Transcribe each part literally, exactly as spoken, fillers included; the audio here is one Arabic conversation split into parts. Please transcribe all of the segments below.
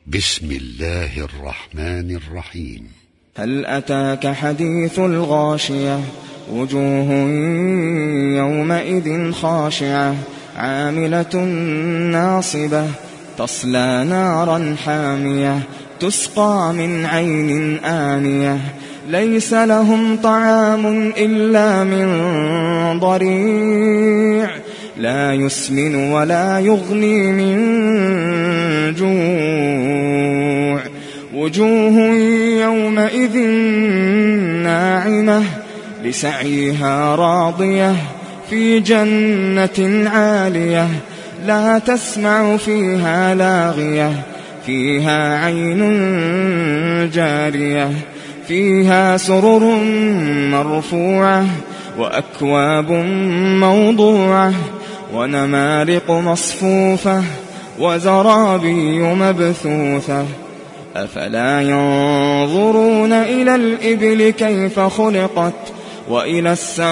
بسم الله الرحمن الرحيم. هل أتاك حديث الغاشية وجوه يومئذ خاشعة عاملة ناصبة تصلى نارا حامية تسقى من عين آنية ليس لهم طعام إلا من ضريع لا يسمن ولا يغني من جوع وجوه يومئذ ناعمة لسعيها راضية في جنة عالية لا تسمع فيها لاغية فيها عين جارية فيها سرر مرفوعة وأكواب موضوعة ونمارق مصفوفة وزرابي مبثوثة أفلا ينظرون إلى الإبل كيف خلقت وإلى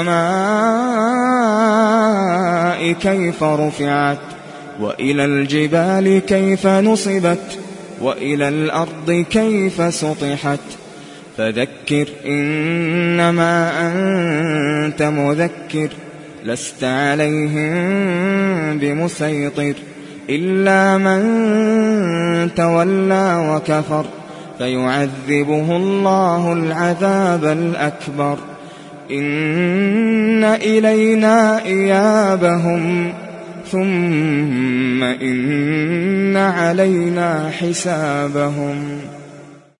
السماء كيف رفعت وإلى الجبال كيف نصبت وإلى الأرض كيف سطحت فذكر إنما أنت مذكر لست عليهم بمسيطر إلا من تولى وكفر فيعذبه الله العذاب الأكبر إن إلينا إيابهم ثم إن علينا حسابهم.